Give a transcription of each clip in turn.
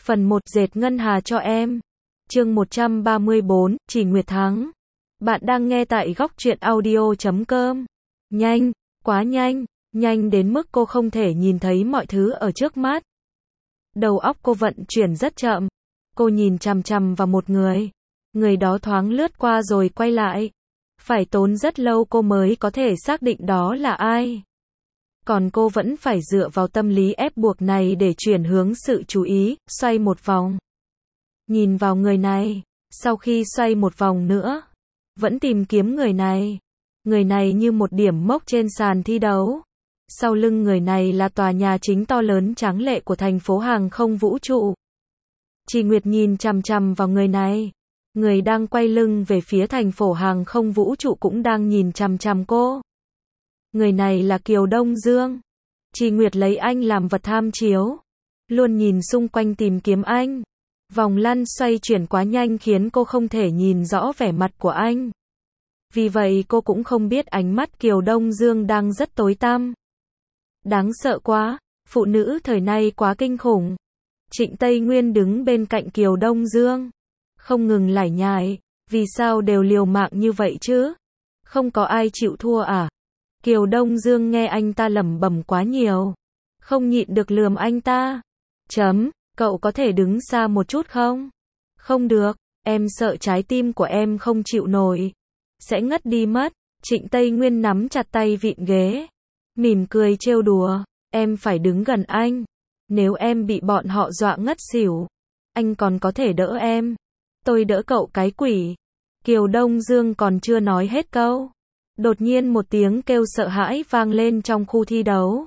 Phần 1 dệt ngân hà cho em. Chương 134, Chỉ Nguyệt Thắng. Bạn đang nghe tại góc truyện audio.com. Nhanh, quá nhanh, nhanh đến mức cô không thể nhìn thấy mọi thứ ở trước mắt. Đầu óc cô vận chuyển rất chậm. Cô nhìn chằm chằm vào một người. Người đó thoáng lướt qua rồi quay lại. Phải tốn rất lâu cô mới có thể xác định đó là ai. Còn cô vẫn phải dựa vào tâm lý ép buộc này để chuyển hướng sự chú ý, xoay một vòng. Nhìn vào người này, sau khi xoay một vòng nữa, vẫn tìm kiếm người này. Người này như một điểm mốc trên sàn thi đấu. Sau lưng người này là tòa nhà chính to lớn tráng lệ của thành phố hàng không vũ trụ. Chỉ Nguyệt nhìn chằm chằm vào người này. Người đang quay lưng về phía thành phố hàng không vũ trụ cũng đang nhìn chằm chằm cô. Người này là Kiều Đông Dương. Chỉ Nguyệt lấy anh làm vật tham chiếu. Luôn nhìn xung quanh tìm kiếm anh. Vòng lăn xoay chuyển quá nhanh khiến cô không thể nhìn rõ vẻ mặt của anh. Vì vậy cô cũng không biết ánh mắt Kiều Đông Dương đang rất tối tăm. Đáng sợ quá, phụ nữ thời nay quá kinh khủng. Trịnh Tây Nguyên đứng bên cạnh Kiều Đông Dương. Không ngừng lải nhải, vì sao đều liều mạng như vậy chứ? Không có ai chịu thua à? Kiều Đông Dương nghe anh ta lẩm bẩm quá nhiều. Không nhịn được lườm anh ta. Cậu có thể đứng xa một chút không? Không được, em sợ trái tim của em không chịu nổi. Sẽ ngất đi mất. Trịnh Tây Nguyên nắm chặt tay vịn ghế. Mỉm cười trêu đùa. Em phải đứng gần anh. Nếu em bị bọn họ dọa ngất xỉu, anh còn có thể đỡ em. Tôi đỡ cậu cái quỷ. Kiều Đông Dương còn chưa nói hết câu. Đột nhiên một tiếng kêu sợ hãi vang lên trong khu thi đấu.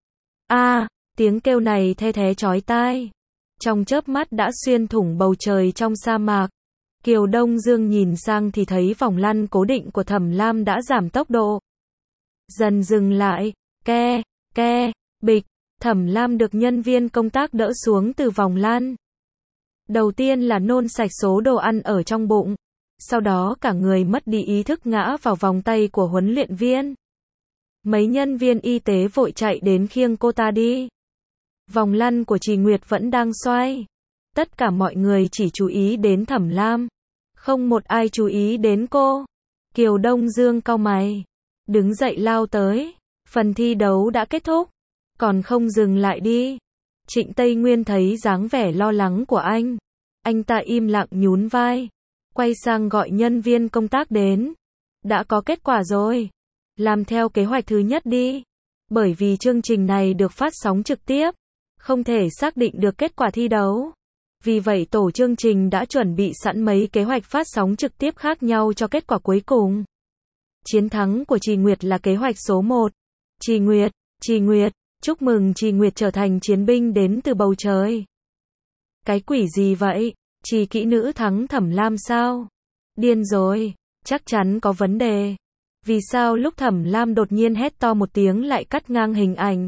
Tiếng kêu này the thé chói tai. Trong chớp mắt đã xuyên thủng bầu trời trong sa mạc. Kiều Đông Dương nhìn sang thì thấy vòng lăn cố định của Thẩm Lam đã giảm tốc độ. Dần dừng lại, bịch, Thẩm Lam được nhân viên công tác đỡ xuống từ vòng lăn. Đầu tiên là nôn sạch số đồ ăn ở trong bụng. Sau đó cả người mất đi ý thức ngã vào vòng tay của huấn luyện viên. Mấy nhân viên y tế vội chạy đến khiêng cô ta đi. Vòng lăn của Chỉ Nguyệt vẫn đang xoay. Tất cả mọi người chỉ chú ý đến Thẩm Lam. Không một ai chú ý đến cô. Kiều Đông Dương cau mày. Đứng dậy lao tới. Phần thi đấu đã kết thúc. Còn không dừng lại đi. Trịnh Tây Nguyên thấy dáng vẻ lo lắng của anh. Anh ta im lặng nhún vai. Quay sang gọi nhân viên công tác đến. Đã có kết quả rồi. Làm theo kế hoạch thứ nhất đi. Bởi vì chương trình này được phát sóng trực tiếp, không thể xác định được kết quả thi đấu. Vì vậy tổ chương trình đã chuẩn bị sẵn mấy kế hoạch phát sóng trực tiếp khác nhau cho kết quả cuối cùng. Chiến thắng của Chỉ Nguyệt là kế hoạch số 1. Chỉ Nguyệt, chúc mừng Chỉ Nguyệt trở thành chiến binh đến từ bầu trời. Cái quỷ gì vậy? Chỉ kỹ nữ thắng Thẩm Lam sao? Điên rồi, chắc chắn có vấn đề. Vì sao lúc Thẩm Lam đột nhiên hét to một tiếng lại cắt ngang hình ảnh?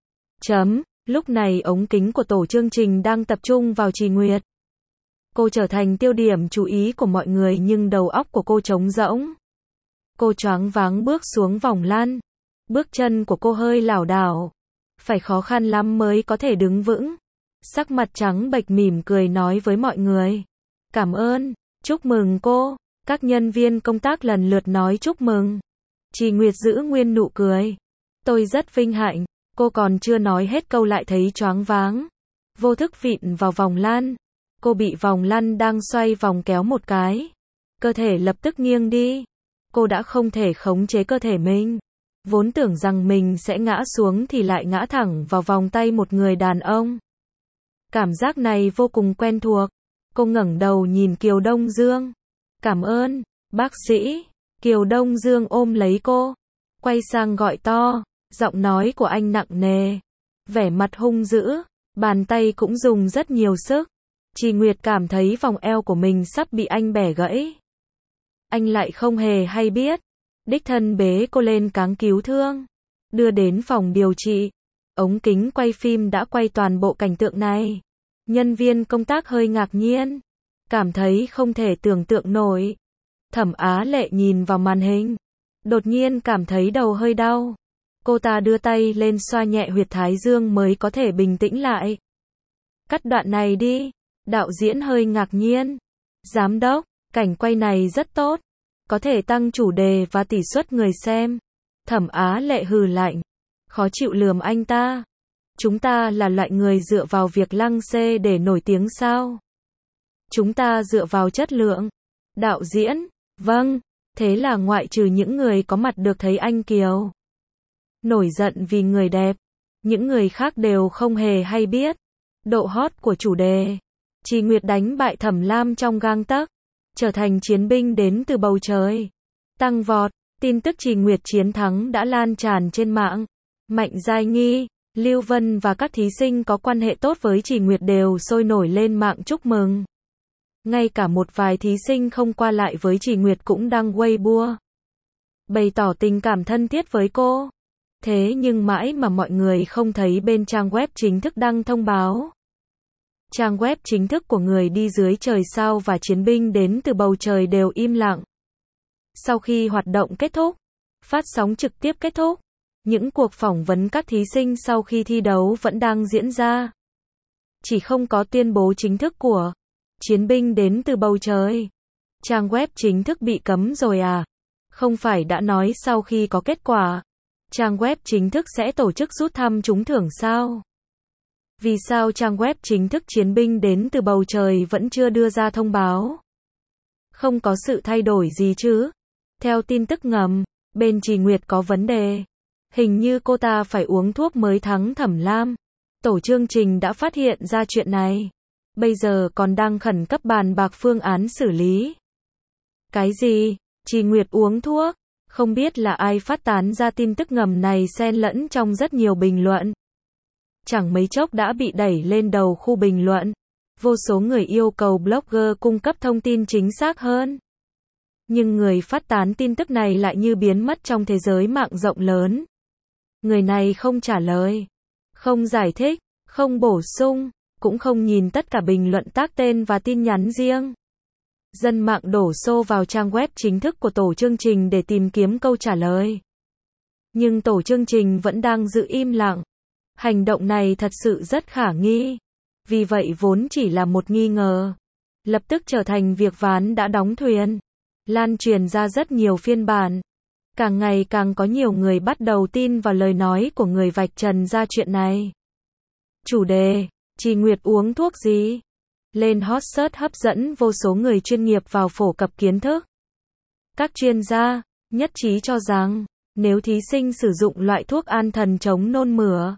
Lúc này ống kính của tổ chương trình đang tập trung vào Chỉ Nguyệt. Cô trở thành tiêu điểm chú ý của mọi người nhưng đầu óc của cô trống rỗng. Cô choáng váng bước xuống vòng lăn. Bước chân của cô hơi lảo đảo. Phải khó khăn lắm mới có thể đứng vững. Sắc mặt trắng bệch mỉm cười nói với mọi người. Cảm ơn, chúc mừng cô. Các nhân viên công tác lần lượt nói chúc mừng. Chỉ Nguyệt giữ nguyên nụ cười. Tôi rất vinh hạnh. Cô còn chưa nói hết câu lại thấy choáng váng. Vô thức vịn vào vòng lăn. Cô bị vòng lăn đang xoay vòng kéo một cái. Cơ thể lập tức nghiêng đi. Cô đã không thể khống chế cơ thể mình. Vốn tưởng rằng mình sẽ ngã xuống thì lại ngã thẳng vào vòng tay một người đàn ông. Cảm giác này vô cùng quen thuộc. Cô ngẩng đầu nhìn Kiều Đông Dương. Cảm ơn, bác sĩ. Kiều Đông Dương ôm lấy cô. Quay sang gọi to. Giọng nói của anh nặng nề. Vẻ mặt hung dữ. Bàn tay cũng dùng rất nhiều sức. Chỉ Nguyệt cảm thấy vòng eo của mình sắp bị anh bẻ gãy. Anh lại không hề hay biết. Đích thân bế cô lên cáng cứu thương. Đưa đến phòng điều trị. Ống kính quay phim đã quay toàn bộ cảnh tượng này. Nhân viên công tác hơi ngạc nhiên. Cảm thấy không thể tưởng tượng nổi. Thẩm Á Lệ nhìn vào màn hình. Đột nhiên cảm thấy đầu hơi đau. Cô ta đưa tay lên xoa nhẹ huyệt thái dương mới có thể bình tĩnh lại. Cắt đoạn này đi. Đạo diễn hơi ngạc nhiên. Giám đốc, cảnh quay này rất tốt. Có thể tăng chủ đề và tỷ suất người xem. Thẩm Á Lệ hừ lạnh. Khó chịu lườm anh ta. Chúng ta là loại người dựa vào việc lăng xê để nổi tiếng sao? Chúng ta dựa vào chất lượng. Đạo diễn, vâng, thế là ngoại trừ những người có mặt được thấy anh Kiều nổi giận vì người đẹp, những người khác đều không hề hay biết độ hot của chủ đề. Trì Nguyệt đánh bại Thẩm Lam trong gang tấc, trở thành chiến binh đến từ bầu trời. Tăng vọt, tin tức Trì Nguyệt chiến thắng đã lan tràn trên mạng. Mạnh Giai Nghi, Lưu Vân và các thí sinh có quan hệ tốt với Trì Nguyệt đều sôi nổi lên mạng chúc mừng. Ngay cả một vài thí sinh không qua lại với Trì Nguyệt cũng đăng Weibo bày tỏ tình cảm thân thiết với cô. Thế nhưng mãi mà mọi người không thấy bên trang web chính thức đăng thông báo. Trang web chính thức của người đi dưới trời sao và chiến binh đến từ bầu trời đều im lặng. Sau khi hoạt động kết thúc, phát sóng trực tiếp kết thúc, những cuộc phỏng vấn các thí sinh sau khi thi đấu vẫn đang diễn ra. Chỉ không có tuyên bố chính thức của chiến binh đến từ bầu trời. Trang web chính thức bị cấm rồi à? Không phải đã nói sau khi có kết quả, trang web chính thức sẽ tổ chức rút thăm trúng thưởng sao? Vì sao trang web chính thức chiến binh đến từ bầu trời vẫn chưa đưa ra thông báo? Không có sự thay đổi gì chứ? Theo tin tức ngầm, bên Trì Nguyệt có vấn đề. Hình như cô ta phải uống thuốc mới thắng Thẩm Lam. Tổ chương trình đã phát hiện ra chuyện này. Bây giờ còn đang khẩn cấp bàn bạc phương án xử lý. Cái gì? Trì Nguyệt uống thuốc? Không biết là ai phát tán ra tin tức ngầm này xen lẫn trong rất nhiều bình luận. Chẳng mấy chốc đã bị đẩy lên đầu khu bình luận. Vô số người yêu cầu blogger cung cấp thông tin chính xác hơn. Nhưng người phát tán tin tức này lại như biến mất trong thế giới mạng rộng lớn. Người này không trả lời, không giải thích, không bổ sung, cũng không nhìn tất cả bình luận tag tên và tin nhắn riêng. Dân mạng đổ xô vào trang web chính thức của tổ chương trình để tìm kiếm câu trả lời. Nhưng tổ chương trình vẫn đang giữ im lặng. Hành động này thật sự rất khả nghi. Vì vậy vốn chỉ là một nghi ngờ, lập tức trở thành việc ván đã đóng thuyền. Lan truyền ra rất nhiều phiên bản. Càng ngày càng có nhiều người bắt đầu tin vào lời nói của người vạch trần ra chuyện này. Chủ đề, Trì Nguyệt uống thuốc gì? Lên hot search hấp dẫn vô số người chuyên nghiệp vào phổ cập kiến thức. Các chuyên gia nhất trí cho rằng, nếu thí sinh sử dụng loại thuốc an thần chống nôn mửa,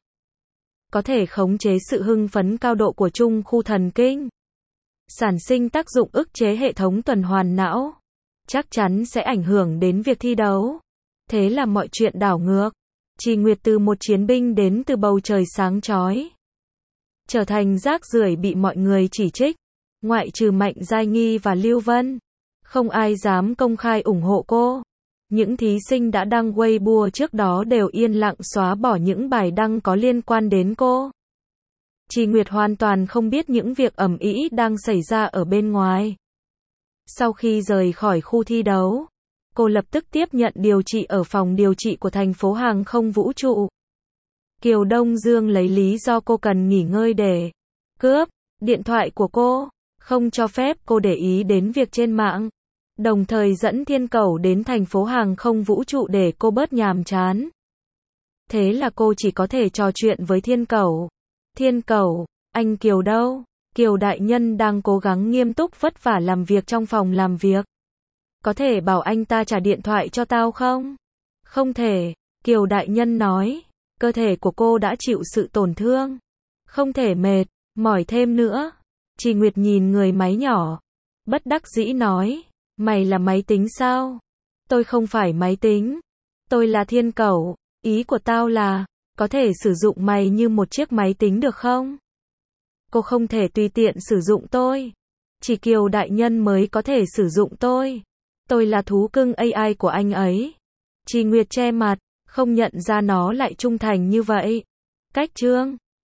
có thể khống chế sự hưng phấn cao độ của trung khu thần kinh, sản sinh tác dụng ức chế hệ thống tuần hoàn não, chắc chắn sẽ ảnh hưởng đến việc thi đấu. Thế là mọi chuyện đảo ngược. Trì Nguyệt từ một chiến binh đến từ bầu trời sáng chói, trở thành rác rưởi bị mọi người chỉ trích. Ngoại trừ Mạnh Giai Nghi và Lưu Vân, không ai dám công khai ủng hộ cô. Những thí sinh đã đăng Weibo trước đó đều yên lặng xóa bỏ những bài đăng có liên quan đến cô. Trì Nguyệt hoàn toàn không biết những việc ầm ĩ đang xảy ra ở bên ngoài. Sau khi rời khỏi khu thi đấu, cô lập tức tiếp nhận điều trị ở phòng điều trị của thành phố hàng không vũ trụ. Kiều Đông Dương lấy lý do cô cần nghỉ ngơi để cướp điện thoại của cô, không cho phép cô để ý đến việc trên mạng. Đồng thời dẫn Thiên Cẩu đến thành phố hàng không vũ trụ để cô bớt nhàm chán. Thế là cô chỉ có thể trò chuyện với Thiên Cẩu. Thiên Cẩu, anh Kiều đâu? Kiều đại nhân đang cố gắng nghiêm túc vất vả làm việc trong phòng làm việc. Có thể bảo anh ta trả điện thoại cho tao không? Không thể, Kiều đại nhân nói. Cơ thể của cô đã chịu sự tổn thương. Không thể mệt, mỏi thêm nữa. Trì Nguyệt nhìn người máy nhỏ. Bất đắc dĩ nói. Mày là máy tính sao? Tôi không phải máy tính. Tôi là Thiên Cẩu. Ý của tao là, có thể sử dụng mày như một chiếc máy tính được không? Cô không thể tùy tiện sử dụng tôi. Chỉ Kiều đại nhân mới có thể sử dụng tôi. Tôi là thú cưng AI của anh ấy. Trì Nguyệt che mặt, không nhận ra nó lại trung thành như vậy. Cách chương